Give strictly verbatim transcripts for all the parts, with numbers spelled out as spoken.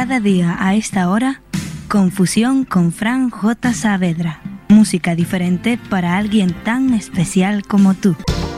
Cada día a esta hora, Confusión con Fran J. Saavedra. Música diferente para alguien tan especial como tú.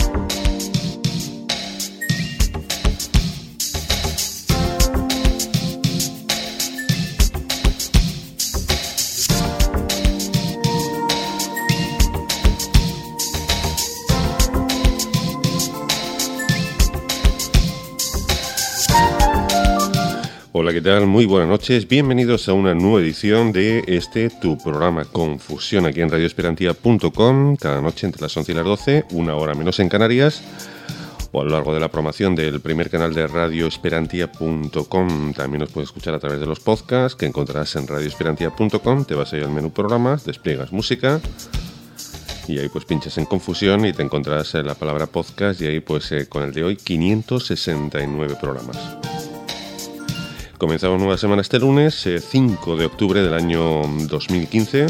Hola, ¿qué tal? Muy buenas noches. Bienvenidos a una nueva edición de este tu programa Confusión aquí en radio esperantia punto com, cada noche entre las once y las doce, una hora menos en Canarias, o a lo largo de la programación del primer canal de radio esperantia punto com. También nos puedes escuchar a través de los podcasts que encontrarás en radio esperantia punto com. Te vas a ir al menú programas, despliegas música y ahí pues pinchas en Confusión y te encontrarás la palabra podcast y ahí pues eh, con el de hoy quinientos sesenta y nueve programas. Comenzamos nueva semana este lunes, eh, cinco de octubre del año dos mil quince.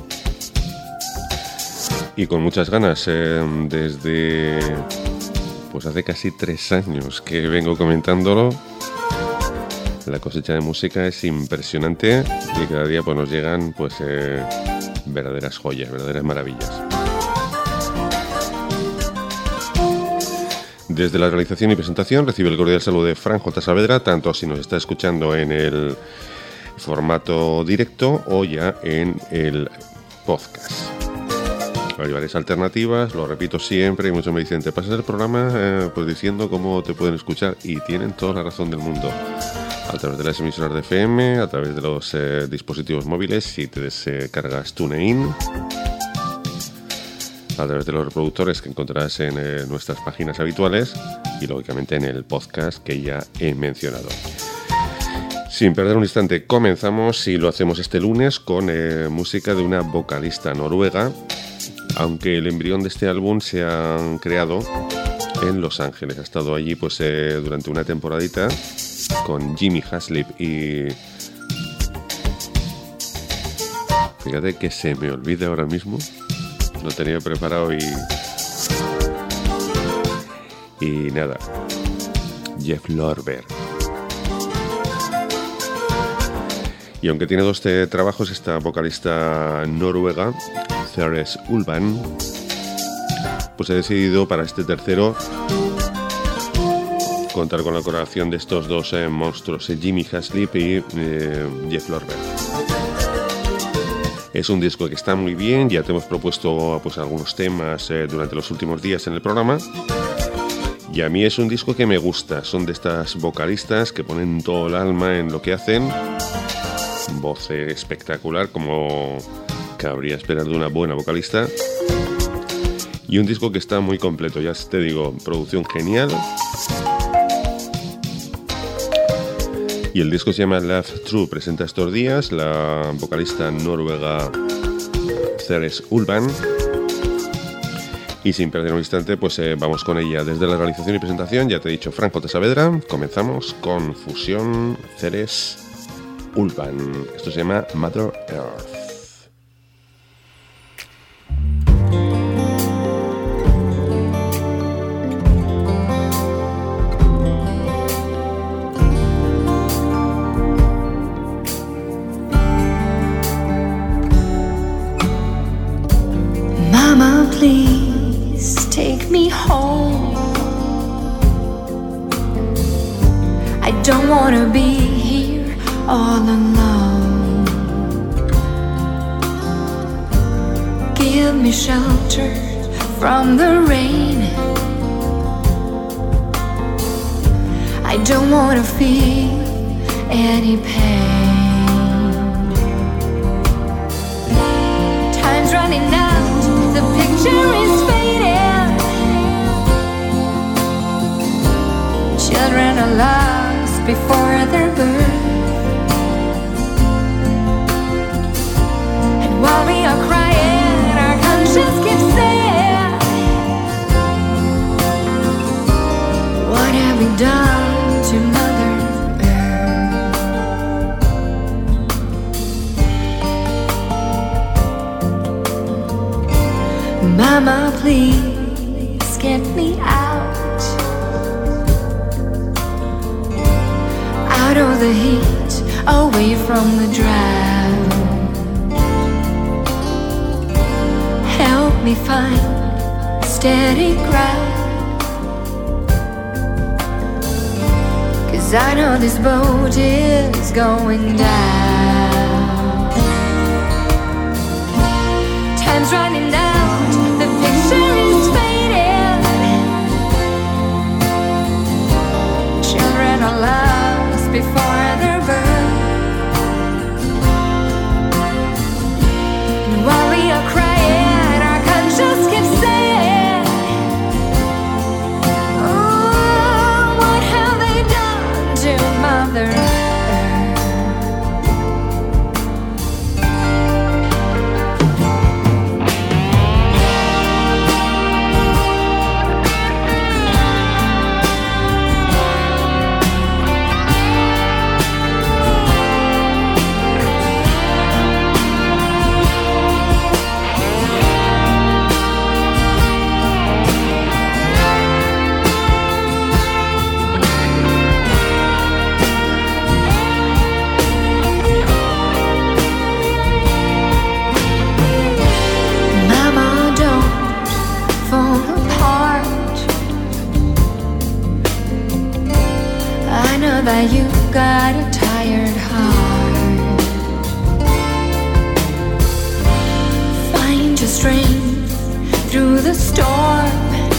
Y con muchas ganas, eh, desde pues hace casi tres años que vengo comentándolo. La cosecha de música es impresionante y cada día pues nos llegan pues eh, verdaderas joyas, verdaderas maravillas. Desde la realización y presentación recibe el cordial saludo de Fran J. Saavedra, tanto si nos está escuchando en el formato directo o ya en el podcast. Hay varias alternativas, lo repito siempre, y muchos me dicen, ¿te pasas el programa eh, pues diciendo cómo te pueden escuchar? Y tienen toda la razón del mundo. A través de las emisoras de F M, a través de los eh, dispositivos móviles, si te descargas TuneIn, a través de los reproductores que encontrarás en eh, nuestras páginas habituales y lógicamente en el podcast que ya he mencionado. Sin perder un instante, comenzamos y lo hacemos este lunes con eh, música de una vocalista noruega, aunque el embrión de este álbum se ha creado en Los Ángeles. Ha estado allí pues eh, durante una temporadita con Jimmy Haslip y... Fíjate que se me olvida ahora mismo. Lo tenía preparado y... Y nada. Jeff Lorber. Y aunque tiene dos eh, trabajos, esta vocalista noruega, Therese Ullman, pues he decidido para este tercero contar con la colaboración de estos dos eh, monstruos, eh, Jimmy Haslip y eh, Jeff Lorber. Es un disco que está muy bien, ya te hemos propuesto pues, algunos temas eh, durante los últimos días en el programa. Y a mí es un disco que me gusta, son de estas vocalistas que ponen todo el alma en lo que hacen. Voz eh, espectacular, como cabría esperar de una buena vocalista. Y un disco que está muy completo, ya te digo, producción genial. Y el disco se llama Love True, presenta estos días la vocalista noruega Therese Ullman. Y sin perder un instante, pues eh, vamos con ella. Desde la realización y presentación, ya te he dicho, Fran J. Saavedra. Comenzamos con Fusión, Therese Ullman. Esto se llama Mother Earth. Please take me home. I don't want to be here all alone. Give me shelter from the rain. I don't want to feel any pain. Time's running out, the picture is fading. Children are lost before their birth. And while we are crying, our conscience keeps saying, what have we done to Mother Earth? Mama, please get me out, out of the heat away from the drought. Help me find steady ground, 'cause I know this boat is going down. Time's running out, the picture is fading. Children are lost before they're born, and while we are crying, our conscience keeps saying, oh, what have they done to Mother Earth? That you got a tired heart. Find your strength through the storm.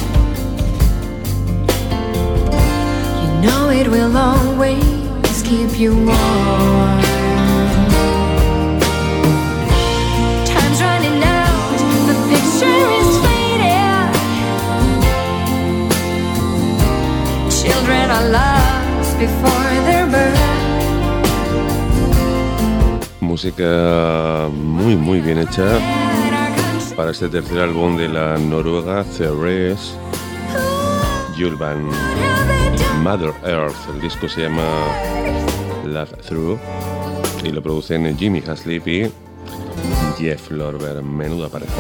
You know it will always keep you warm. Time's running out, the picture is fading. Children are lost before their birth. Música muy muy bien hecha para este tercer álbum de la noruega Therese Julban, Mother Earth. El disco se llama Love Through y lo producen Jimmy Haslip y Jeff Lorber. Menuda pareja.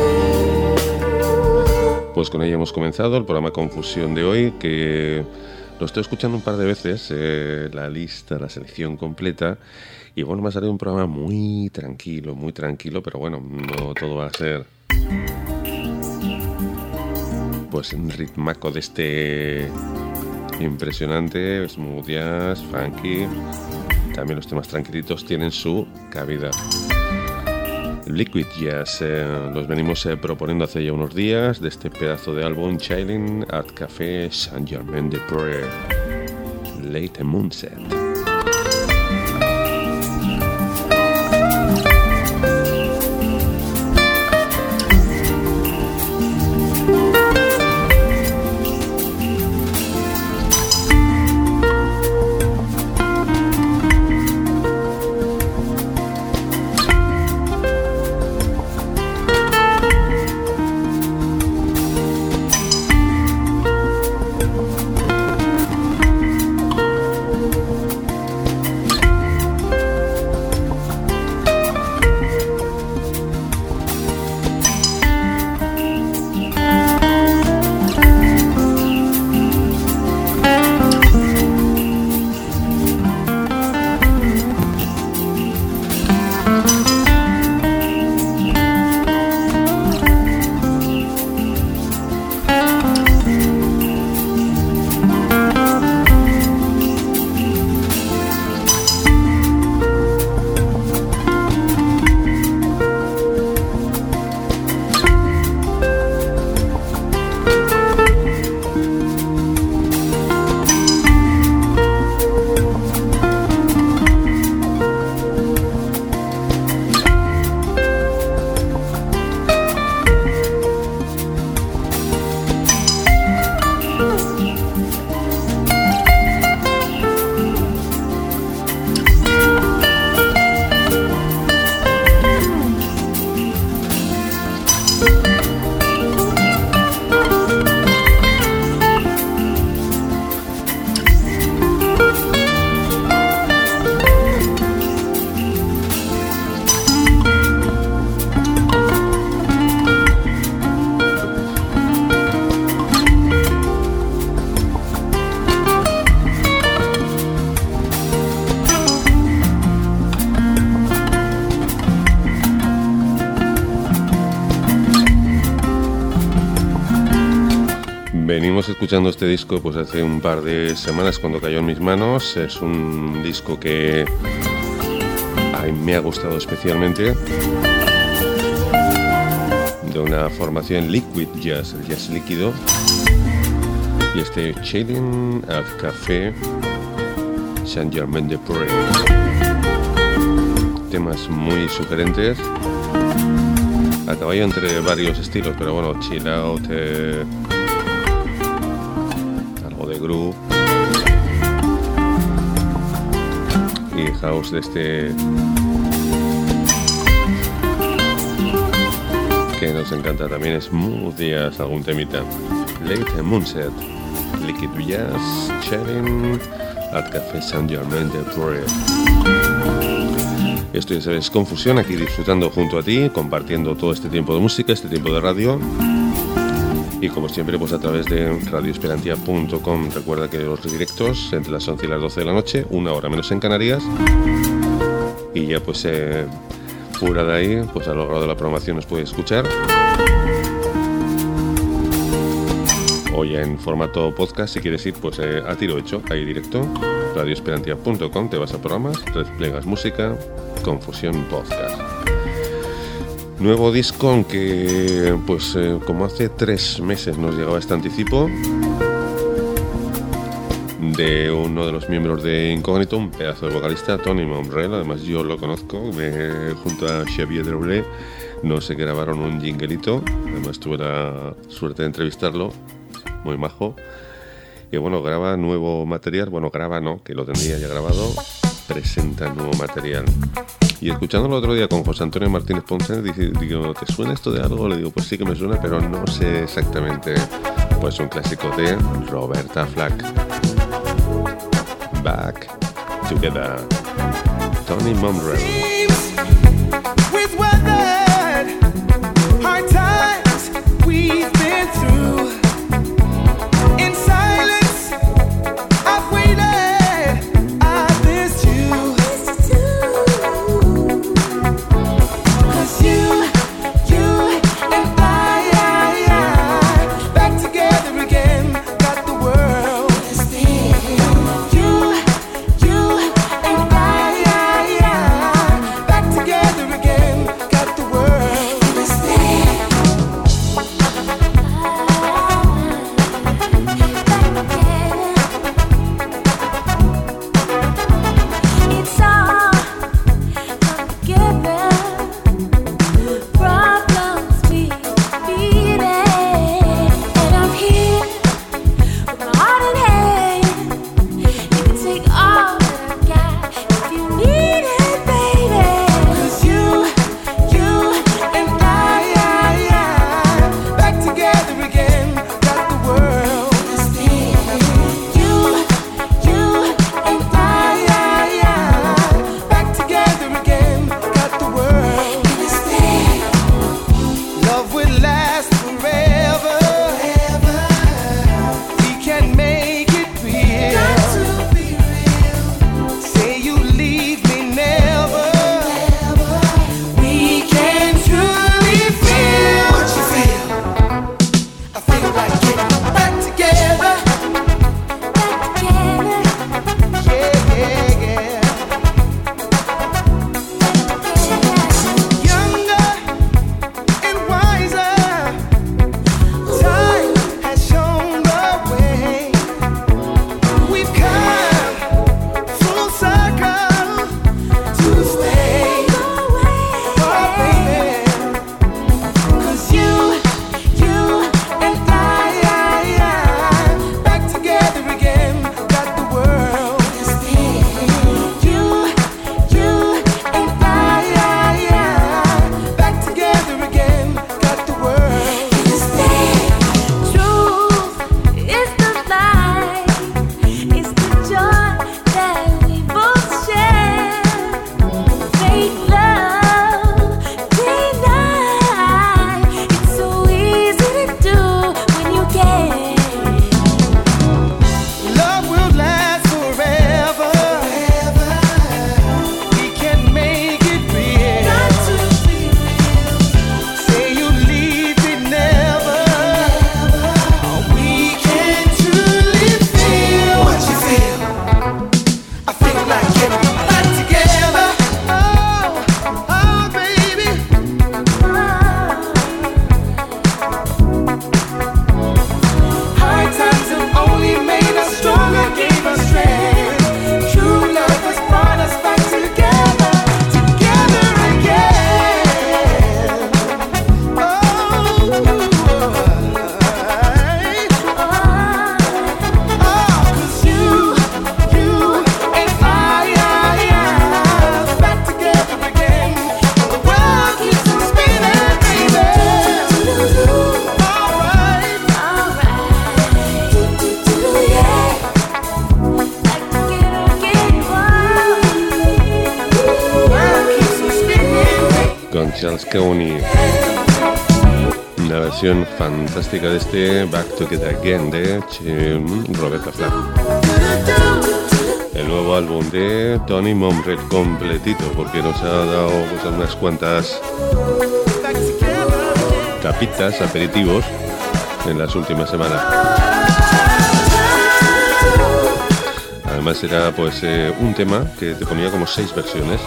Pues con ella hemos comenzado el programa Confusión de hoy, que lo estoy escuchando un par de veces, eh, la lista, la selección completa, y bueno, me ha salido un programa muy tranquilo, muy tranquilo, pero bueno, no todo va a ser pues un ritmaco de este impresionante, smooth jazz, funky. También los temas tranquilitos tienen su cabida. Liquid Jazz, eh, los venimos eh, proponiendo hace ya unos días de este pedazo de álbum Chilling at Café Saint-Germain-des-Prés, Late Moonset. Venimos escuchando este disco pues hace un par de semanas cuando cayó en mis manos. Es un disco que a mí me ha gustado especialmente, de una formación Liquid Jazz, el jazz líquido, y este Chilling at Café Saint-Germain-des-Prés. Temas muy sugerentes, a caballo entre varios estilos, pero bueno, chill out, eh, algo de groove y house de este que nos encanta también. Smooth Jazz, algún temita. Late Moonset, Liquid Jazz, Chilling at Café Saint-Germain-des-Prés. Esto ya sabes, Confusión, aquí disfrutando junto a ti, compartiendo todo este tiempo de música, este tiempo de radio. Y como siempre, pues a través de radio esperantia punto com. Recuerda que los directos entre las once y las doce de la noche, una hora menos en Canarias. Y ya pues eh, fuera de ahí, pues a lo largo de la programación nos puede escuchar. O ya en formato podcast, si quieres ir pues eh, a tiro hecho, ahí directo, radio esperantia punto com, te vas a programas, desplegas música, Confusión Podcast. Nuevo disco, aunque pues eh, como hace tres meses nos llegaba este anticipo de uno de los miembros de Incógnito, un pedazo de vocalista, Tony Momrell. Además yo lo conozco, me, junto a Xavier Deroulet, no se grabaron un jinglito, además tuve la suerte de entrevistarlo, muy majo. Y bueno, graba nuevo material, bueno, graba no, que lo tendría ya grabado, presenta nuevo material. Y escuchándolo el otro día con José Antonio Martínez Ponce, digo, ¿te suena esto de algo? Le digo, pues sí que me suena, pero no sé exactamente. Pues un clásico de Roberta Flack. Back Together. Tony Momrell. Charles Kearney. Una versión fantástica de este Back Together Again de Roberta Flack. El nuevo álbum de Tony Momrell completito, porque nos ha dado pues, unas cuantas capitas, aperitivos en las últimas semanas. Además era pues eh, un tema que te ponía como seis versiones.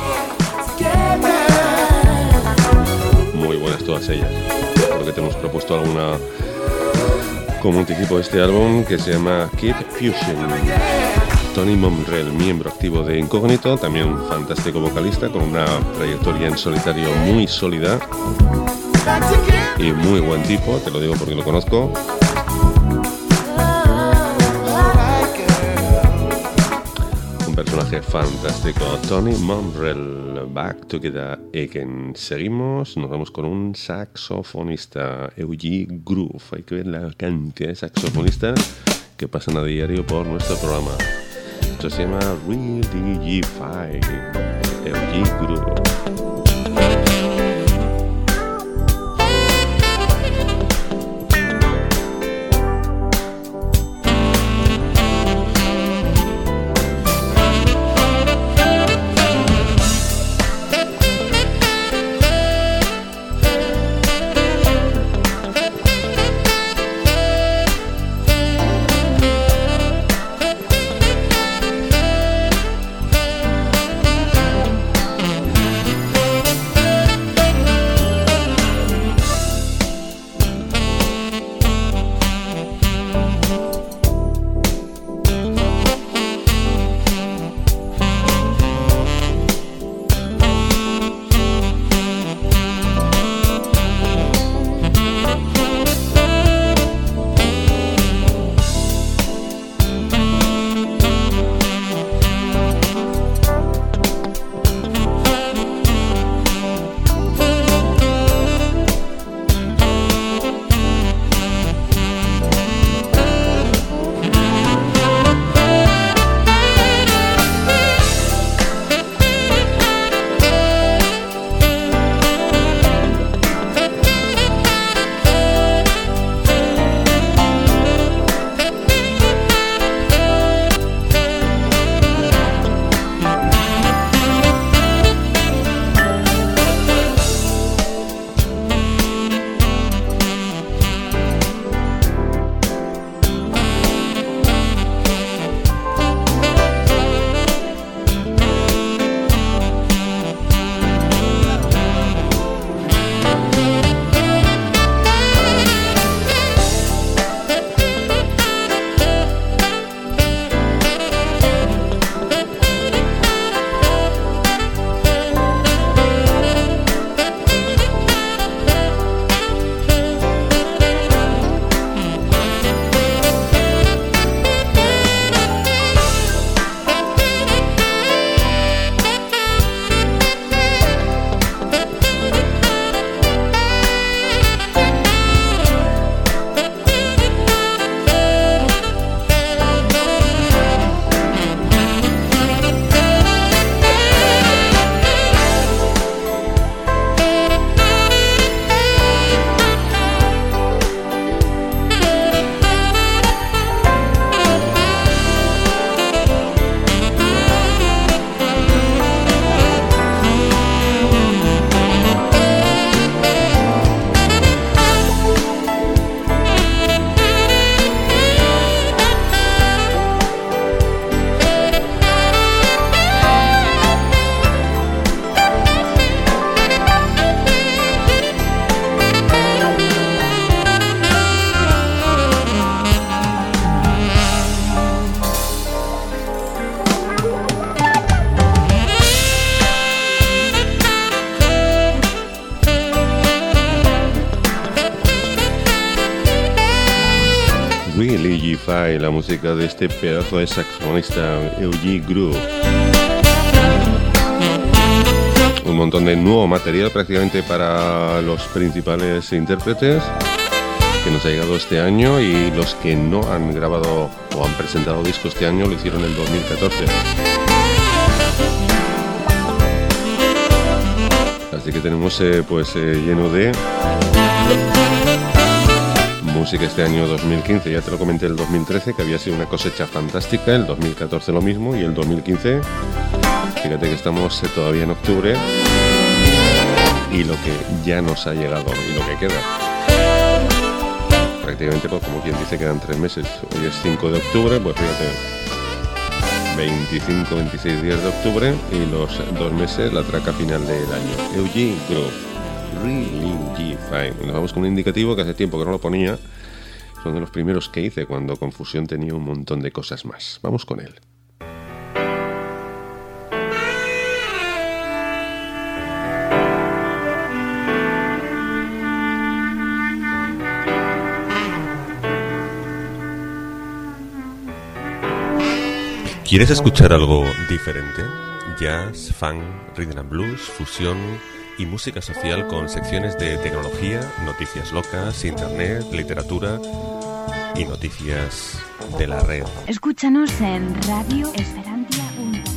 Muy buenas todas ellas. Creo que te hemos propuesto alguna como anticipo de este álbum que se llama Kid Fusion. Tony Momrell, miembro activo de Incógnito, también un fantástico vocalista con una trayectoria en solitario muy sólida y muy buen tipo, te lo digo porque lo conozco. Un personaje fantástico, Tony Momrell, Back Together Again. Seguimos, nos vamos con un saxofonista, Eugene Groove. Hay que ver la cantidad de saxofonistas que pasan a diario por nuestro programa. Esto se llama Religify, Eugene Groove. Religify, la música de este pedazo de saxofonista Eugene Groove. Un montón de nuevo material prácticamente para los principales intérpretes que nos ha llegado este año, y los que no han grabado o han presentado disco este año lo hicieron en el dos mil catorce. Así que tenemos eh, pues eh, lleno de música este año dos mil quince. Ya te lo comenté el dos mil trece, que había sido una cosecha fantástica, el dos mil catorce lo mismo, y el dos mil quince, fíjate que estamos eh, todavía en octubre, y lo que ya nos ha llegado y lo que queda. Prácticamente, pues, como quien dice, quedan tres meses. Hoy es cinco de octubre, pues fíjate, veinticinco, veintiséis días de octubre y los dos meses, la traca final del año. Eugene Groove. Really Fine. Nos vamos con un indicativo que hace tiempo que no lo ponía. Es uno de los primeros que hice cuando Confusión tenía un montón de cosas más. Vamos con él. ¿Quieres escuchar algo diferente? Jazz, funk, rhythm and blues, fusión y música social con secciones de tecnología, noticias locas, internet, literatura y noticias de la red. Escúchanos en Radio Esperantia punto com.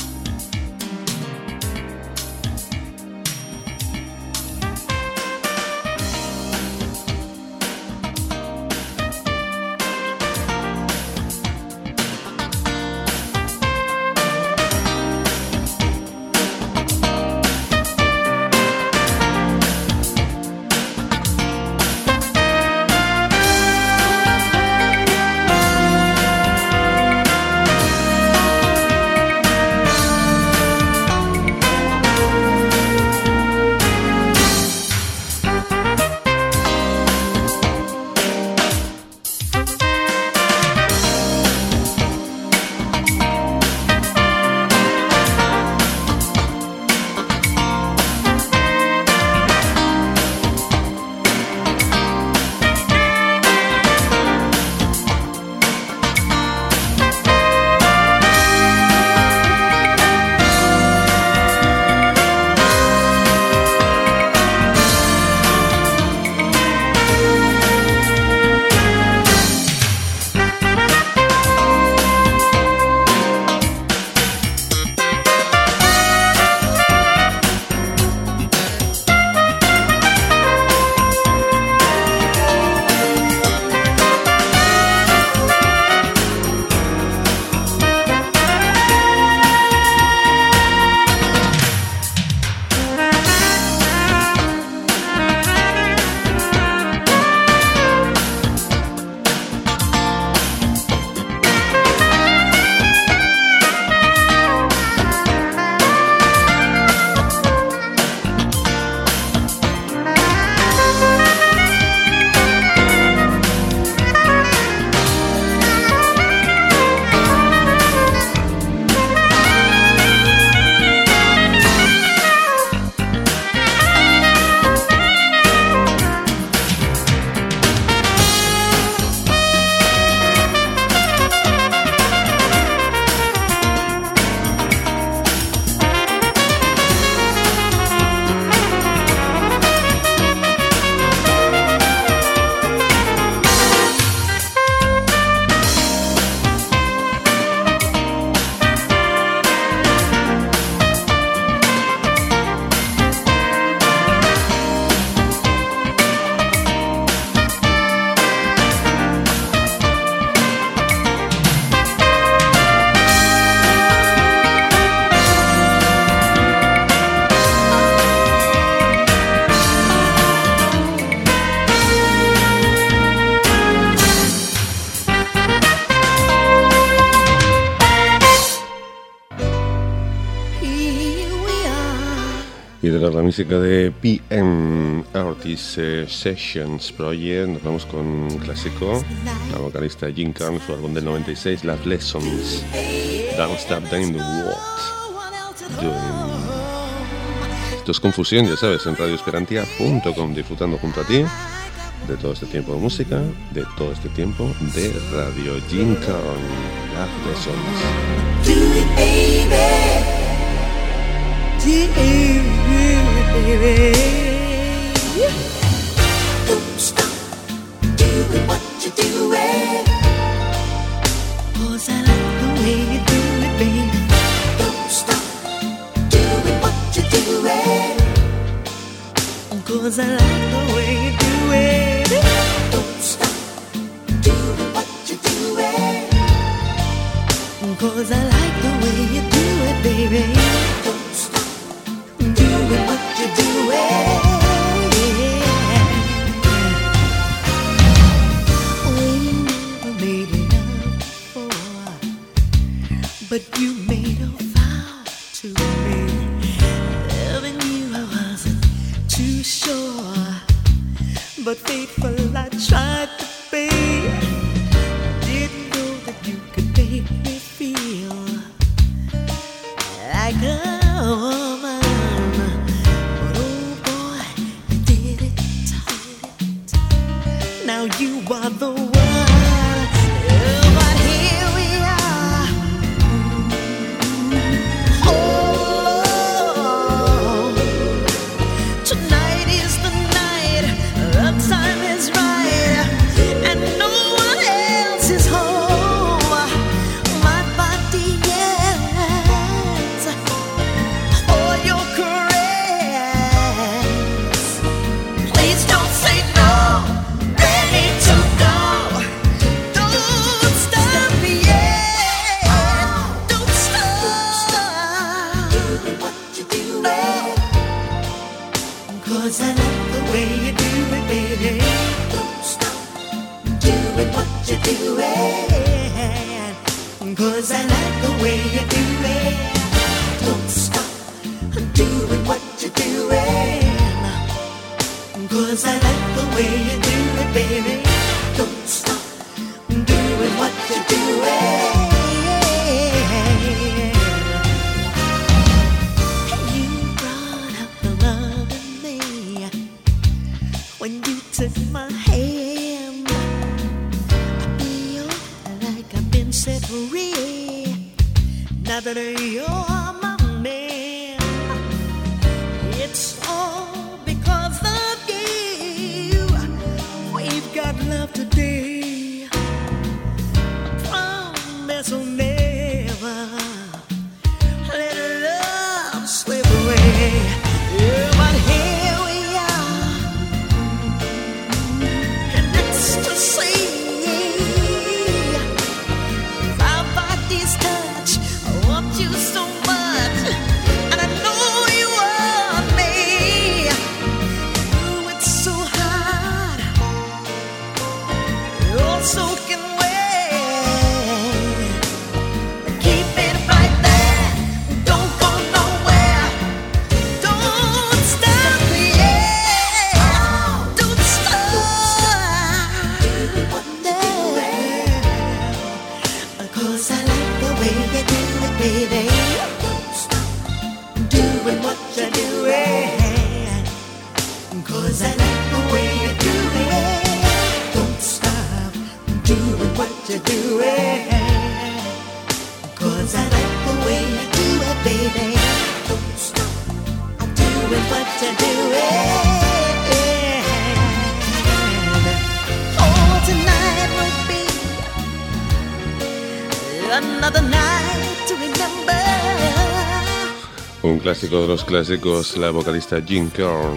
Y de la música de P M Artist eh, Sessions Project nos vamos con un clásico, la vocalista Jean Carn, su álbum del noventa y seis, Love Lessons, Don't Stop Doing the What Doing. Esto es Confusión, ya sabes, en radio esperantia punto com, disfrutando junto a ti de todo este tiempo de música, de todo este tiempo de radio. Jean Carn, Love Lessons. Do it, baby. Do it, baby. Don't stop doing what you're doing, 'cause I like the way you do it, baby. Don't stop doing what you're doing, 'cause I like the way you do it. Don't stop doing what you're doing, 'cause I like the way you do it, baby. Don't stop doing what you're doing. Yeah. We never made love before, but you made a vow to me. Loving you I wasn't too sure, but faithful I tried to be. Didn't know that you could make me feel like a woman, but oh boy, you did it. Now you are the one. Oh, but here we are. Oh, tonight is the night. The time is right, and no one else is home. My body yearns for your caress. Please don't say no. Ready to go. Don't stop me yet. Don't stop doing what you do. 'Cause I like the way you do it, baby. Don't stop doing what you're doing, 'cause I like the way you do it. Don't stop doing what you're doing, 'cause I like the way you do it, baby. Don't stop doing what you're doing. You brought up the love in me when you took my hand. I feel like I've been set free now that you're my man. It's all because of you. We've got love today. Promise will never let love slip away. Yeah, but here we are, and it's to see our bodies touch. I want you so much, and I know you want me. Ooh, it's so hard, you're soaking wet. Keep it right there, don't go nowhere. Don't stop me yet. Don't stop doing what you're doing, 'cause I like the way you do it, baby. Don't stop doing what you're doing, 'cause I like the way you do it. Don't stop doing what you're doing, 'cause I like the way you do it, baby. Don't stop doing what you're doing. Oh, tonight will be another night to remember. Un clásico de los clásicos, la vocalista Jean Kern.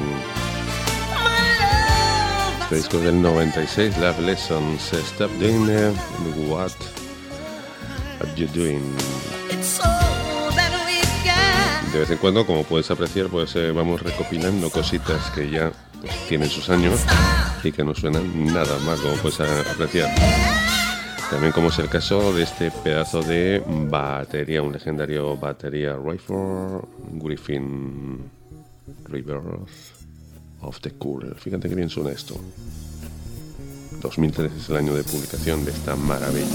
Este disco del noventa y seis, Love Lessons. Stop doing uh, what are you doing. It's all that we've got. De vez en cuando, como puedes apreciar, pues eh, vamos recopilando cositas que ya pues, tienen sus años y que no suenan nada mal, como puedes a- apreciar. También como es el caso de este pedazo de batería, un legendario batería Rayford Griffin, Rivers of the Cool. Fíjate que bien suena esto. dos mil tres es el año de publicación de esta maravilla.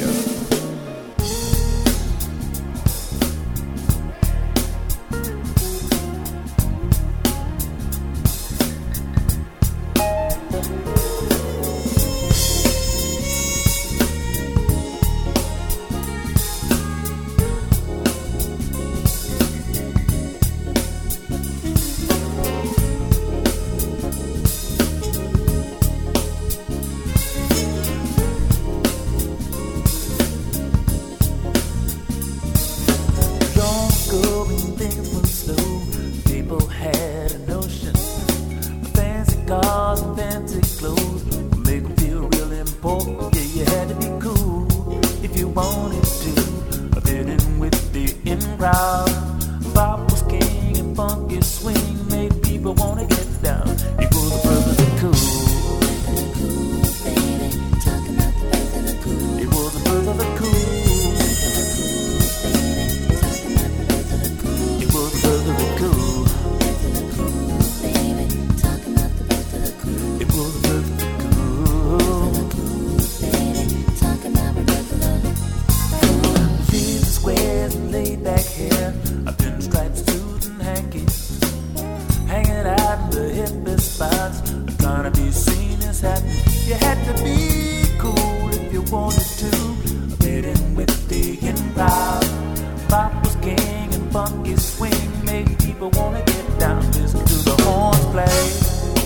You had to be cool if you wanted to. Fit in with the in crowd. Pop was king and funky swing made people wanna get down. Listen to the horns play.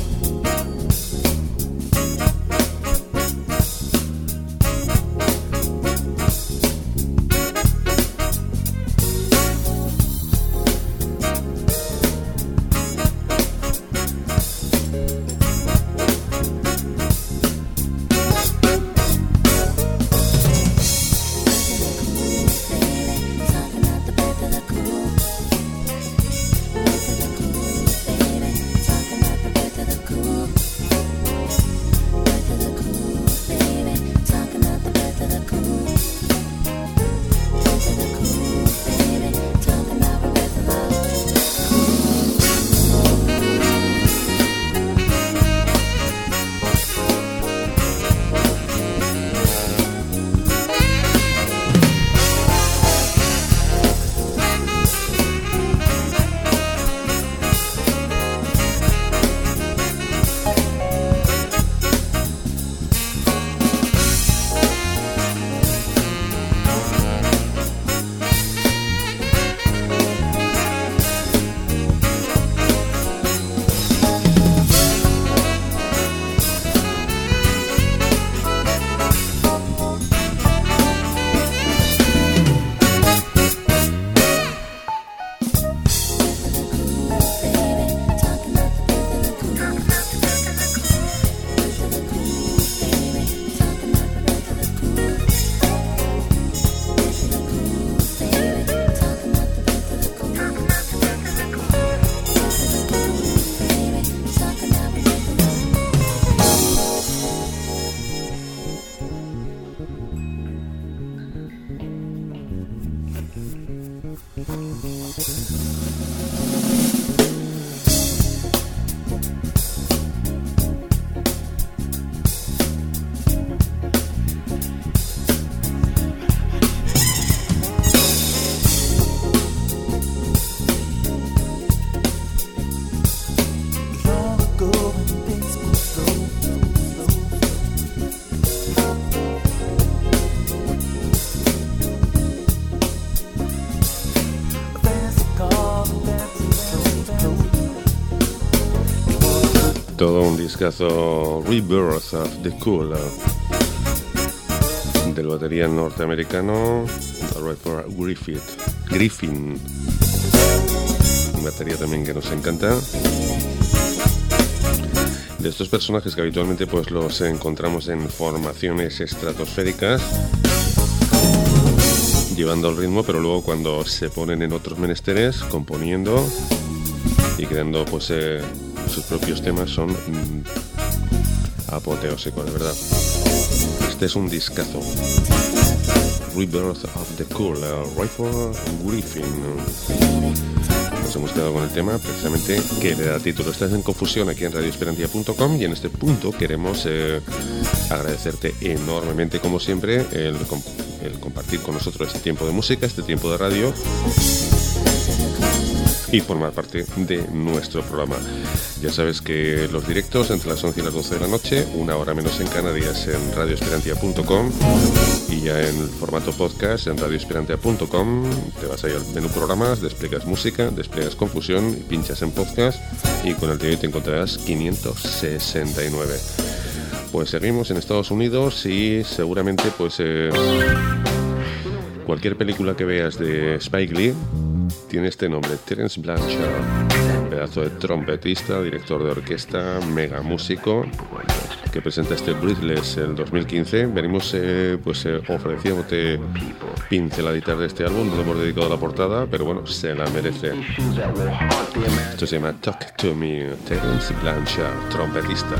Todo un discazo, Rebirth of the Cool, del batería norteamericano Rupert Griffith, Griffin, un batería también que nos encanta. De estos personajes que habitualmente pues los encontramos en formaciones estratosféricas, llevando el ritmo, pero luego cuando se ponen en otros menesteres, componiendo y creando pues eh, sus propios temas, son mm, apoteósicos, de verdad. Este es un discazo, Rebirth of the Cool, uh, Rupert Griffin. Nos hemos quedado con el tema precisamente que le da título. Estás en Confusión aquí en radio esperantia punto com y en este punto queremos eh, agradecerte enormemente, como siempre, el, el compartir con nosotros este tiempo de música, este tiempo de radio y formar parte de nuestro programa. Ya sabes que los directos entre las once y las doce de la noche, una hora menos en Canarias, en radio esperantia punto com, y ya en formato podcast en radio esperantia punto com. Te vas ahí al menú programas, despliegas música, despliegas Confusión y pinchas en podcast, y con el de hoy te encontrarás quinientos sesenta y nueve. Pues seguimos en Estados Unidos y seguramente pues eh, cualquier película que veas de Spike Lee tiene este nombre, Terence Blanchard, pedazo de trompetista, director de orquesta, mega músico, que presenta este Breathless el dos mil quince. Venimos eh, pues eh, ofreciéndote pinceladitas de este álbum, no lo hemos dedicado a la portada, pero bueno, se la merece. Esto se llama Talk to Me, Terence Blanchard, trompetista.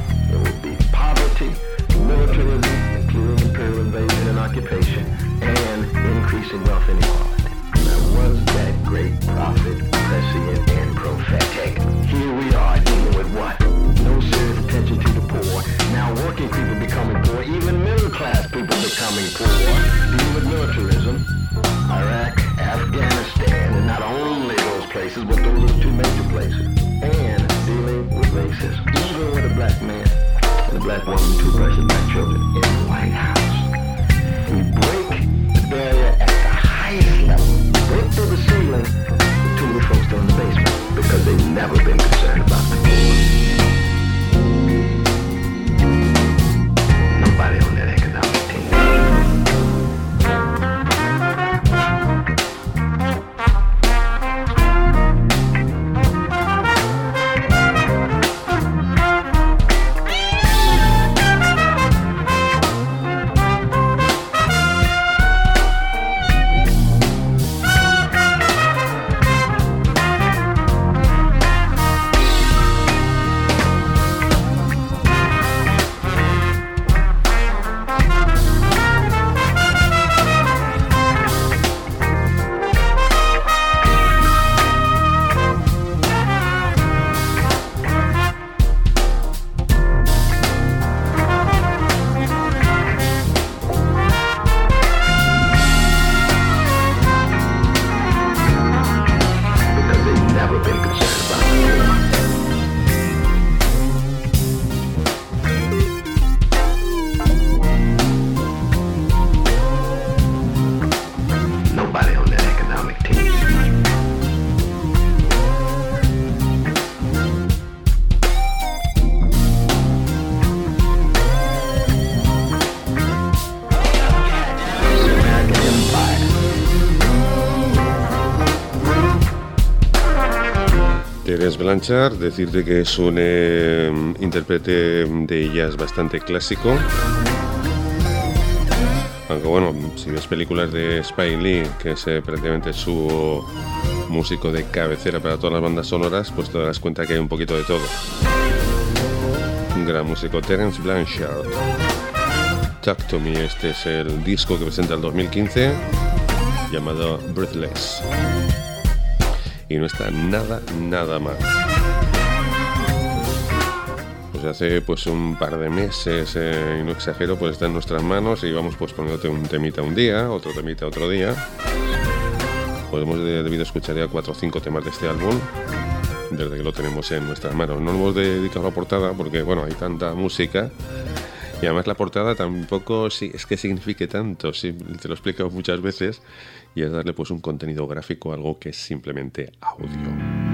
Militarism, including imperial invasion and occupation, and increasing wealth inequality. There was that great prophet, prescient, and prophetic. Here we are dealing with what? No serious attention to the poor. Now working people becoming poor, even middle class people becoming poor. Dealing with militarism, Iraq, Afghanistan, and not only those places, but those are the two major places. And dealing with racism, even with a black man and a black woman, two Russian black children in the White House. We break the barrier at the highest level, break through the ceiling, with too many folks still in the basement because they've never been concerned about the poor. Nobody on that economic team. Terence Blanchard, decirte que es un eh, intérprete de jazz bastante clásico. Aunque bueno, si ves películas de Spike Lee, que es eh, prácticamente su músico de cabecera para todas las bandas sonoras, pues te darás cuenta que hay un poquito de todo. Un gran músico, Terence Blanchard. Talk to Me, este es el disco que presenta el dos mil quince, llamado Breathless. Y no está nada, nada mal. Pues hace pues un par de meses, eh, y no exagero, pues está en nuestras manos y vamos pues poniéndote un temita un día, otro temita otro día. Pues hemos debido escuchar ya cuatro o cinco temas de este álbum desde que lo tenemos en nuestras manos. No hemos dedicado a la portada porque, bueno, hay tanta música. Y además la portada tampoco sí, es que signifique tanto, sí, te lo he explicado muchas veces, y es darle pues un contenido gráfico a algo que es simplemente audio.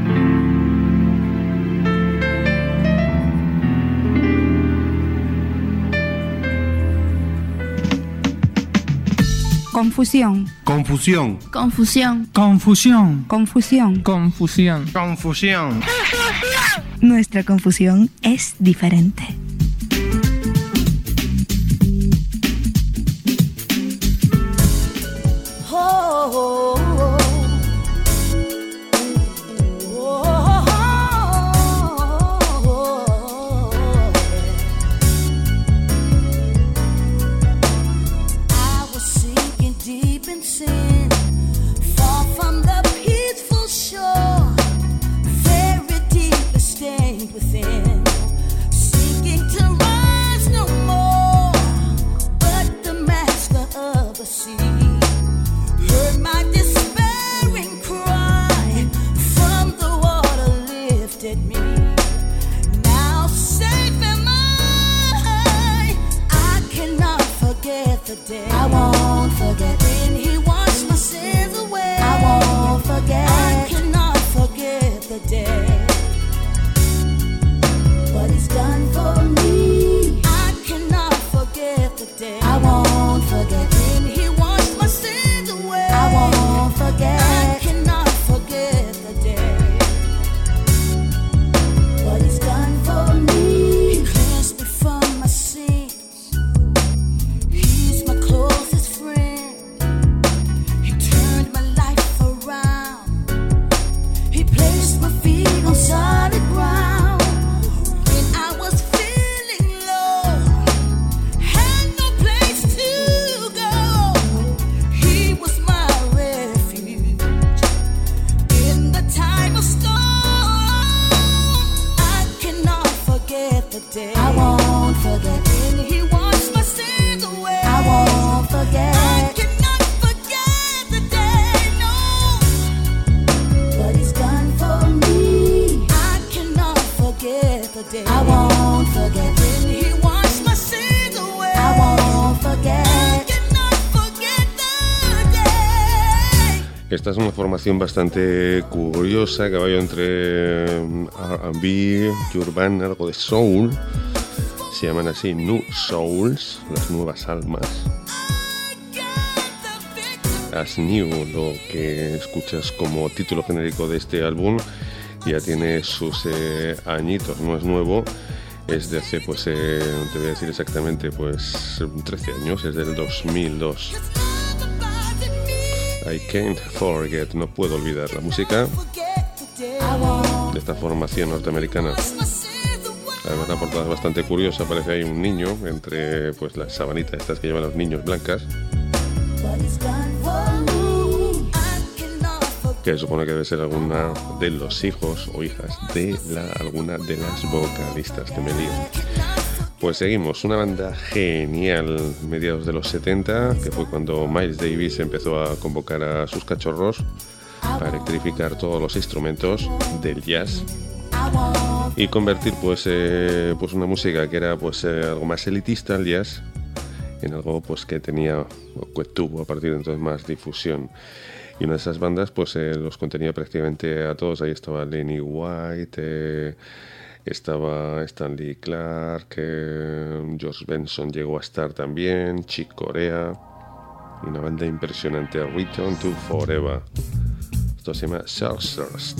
Confusión. Confusión. Confusión. Confusión. Confusión. Confusión. Confusión. Nuestra confusión es diferente. I won't forget when he washed my Esta es una formación bastante curiosa, caballo entre R and B, urban, algo de soul. Se llaman así New Souls, las nuevas almas. As New, lo que escuchas como título genérico de este álbum, ya tiene sus eh, añitos, no es nuevo, es de hace, pues, eh, te voy a decir exactamente, pues trece años, es del dos mil dos. I can't forget, no puedo olvidar la música de esta formación norteamericana. Además la portada es bastante curiosa, parece ahí un niño entre, pues, las sabanitas estas que llevan los niños blancas, que supone que debe ser alguna de los hijos o hijas de la, alguna de las vocalistas, que me lío. Pues seguimos, una banda genial, mediados de los setenta, que fue cuando Miles Davis empezó a convocar a sus cachorros para electrificar todos los instrumentos del jazz y convertir, pues, eh, pues una música que era, pues, eh, algo más elitista, el jazz, en algo, pues, que tenía o que tuvo a partir de entonces más difusión. Y una de esas bandas, pues, eh, los contenía prácticamente a todos. Ahí estaba Lenny White, eh, estaba Stanley Clarke, eh, George Benson llegó a estar también, Chick Corea, y una banda impresionante, Return to Forever. Esto se llama Sorcerest.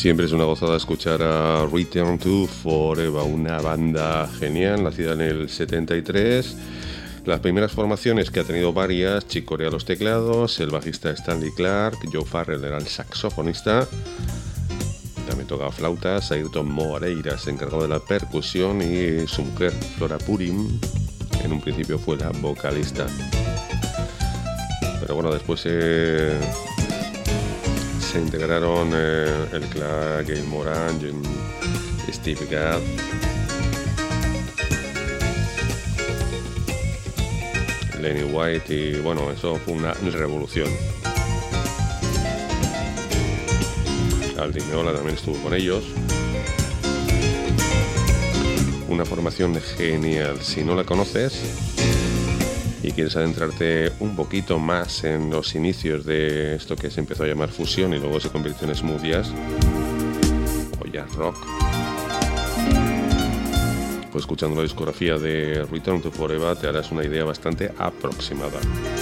Siempre es una gozada escuchar a Return to Forever, una banda genial, nacida en el setenta y tres. Las primeras formaciones, que ha tenido varias: Chick Corea a los teclados, el bajista Stanley Clark, Joe Farrell era el saxofonista, también tocaba flautas, Ayrton Moreira se encargó de la percusión y su mujer Flora Purim en un principio fue la vocalista. Pero bueno, después eh, se integraron eh, el Clark, Gail Moran, Jim, Steve Gadd. Lenny White, y bueno, eso fue una revolución. Aldi Meola también estuvo con ellos. Una formación genial. Si no la conoces y quieres adentrarte un poquito más en los inicios de esto que se empezó a llamar fusión y luego se convirtió en smooth jazz o jazz rock, pues escuchando la discografía de Return to Forever te harás una idea bastante aproximada.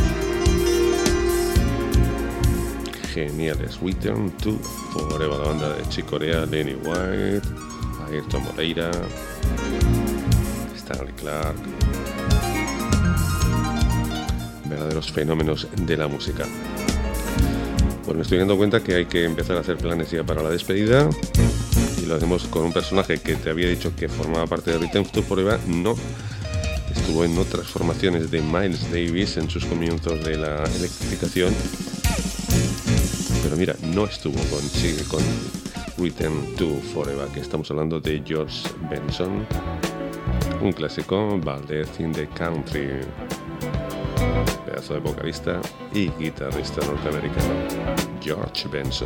Geniales. Return to Forever, la banda de Chick Corea, Lenny White, Ayrton Moreira, Stanley Clark, verdaderos fenómenos de la música. Pues me estoy dando cuenta que hay que empezar a hacer planes ya para la despedida. Y lo hacemos con un personaje que te había dicho que formaba parte de Return to Forever. No, estuvo en otras formaciones de Miles Davis en sus comienzos de la electrificación. Pero mira, no estuvo con, sí, con Return to Forever, que estamos hablando de George Benson, un clásico, Valdez in the Country, pedazo de vocalista y guitarrista norteamericano, George Benson.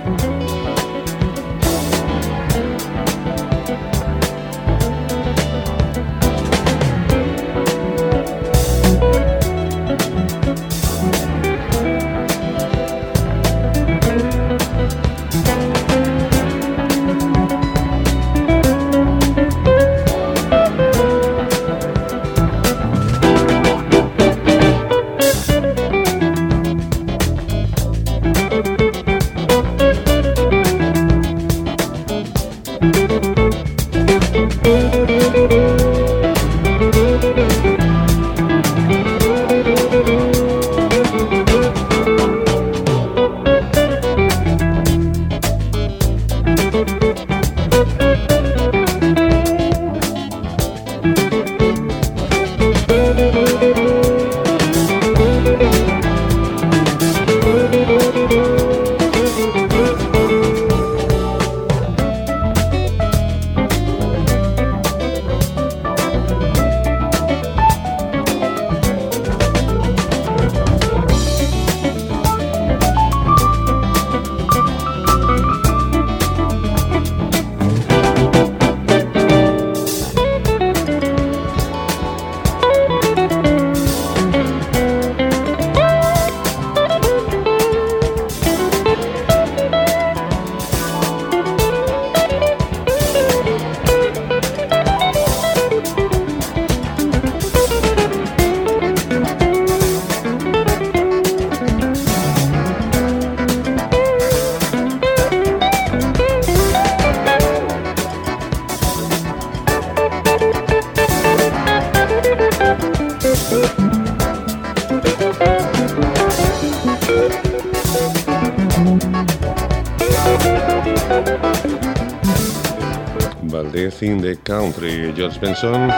Valdez in the Country, George Benson,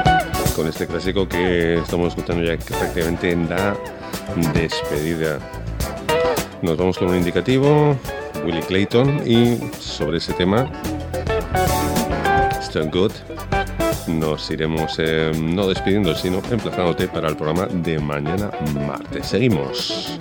con este clásico que estamos escuchando ya prácticamente en la despedida. Nos vamos con un indicativo, Willie Clayton, y sobre ese tema, Stone Good, nos iremos eh, no despidiendo, sino emplazándote para el programa de mañana martes. Seguimos.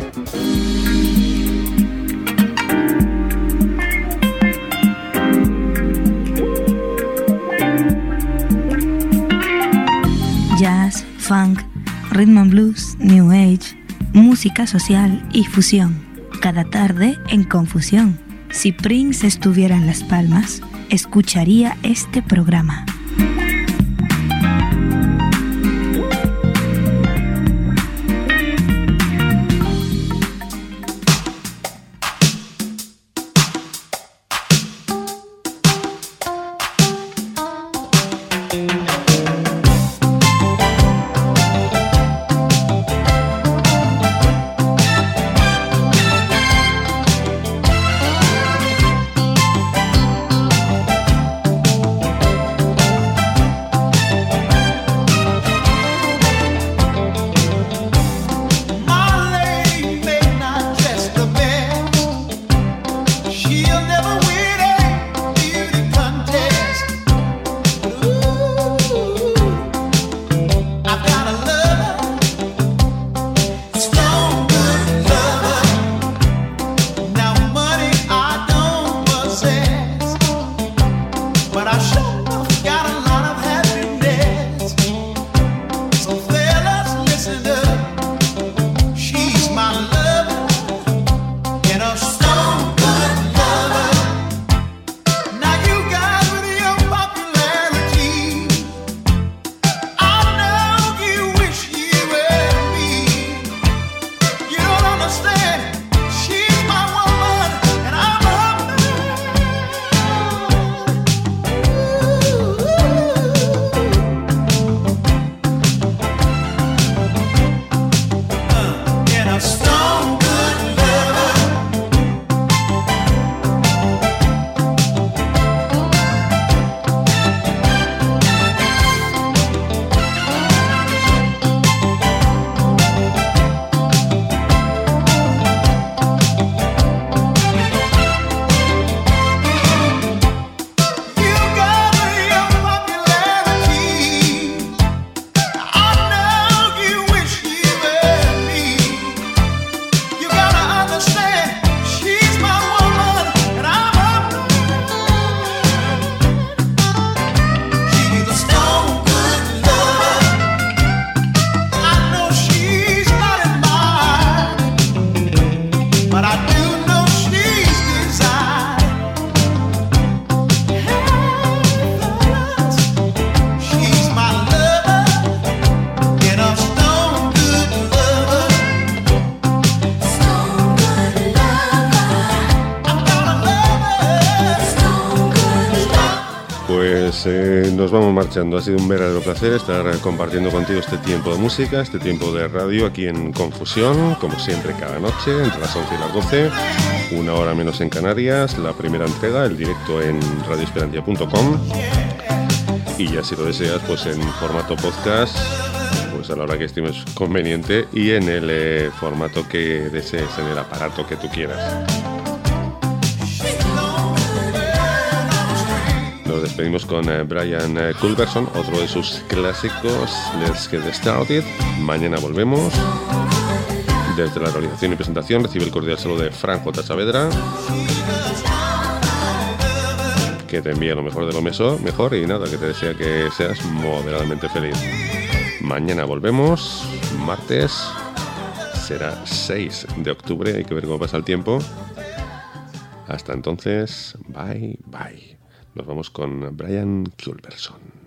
Jazz, funk, rhythm and blues, new age, música social y fusión. Cada tarde en Confusión. Si Prince estuviera en Las Palmas, escucharía este programa. marchando. Ha sido un verdadero placer estar compartiendo contigo este tiempo de música, este tiempo de radio aquí en Confusión, como siempre cada noche, entre las once y las doce, una hora menos en Canarias, la primera entrega, el directo en radio esperantia punto com, y ya si lo deseas, pues en formato podcast, pues a la hora que estimes conveniente y en el eh, formato que desees, en el aparato que tú quieras. Nos despedimos con eh, Brian eh, Culberson, otro de sus clásicos, Let's Get Started. Mañana volvemos. Desde la realización y presentación recibe el cordial saludo de Fran J. Saavedra, que te envía lo mejor de lo meso, mejor y nada, que te desea que seas moderadamente feliz. Mañana volvemos, martes, será seis de octubre, hay que ver cómo pasa el tiempo. Hasta entonces, bye, bye. Nos vamos con Brian Culberson.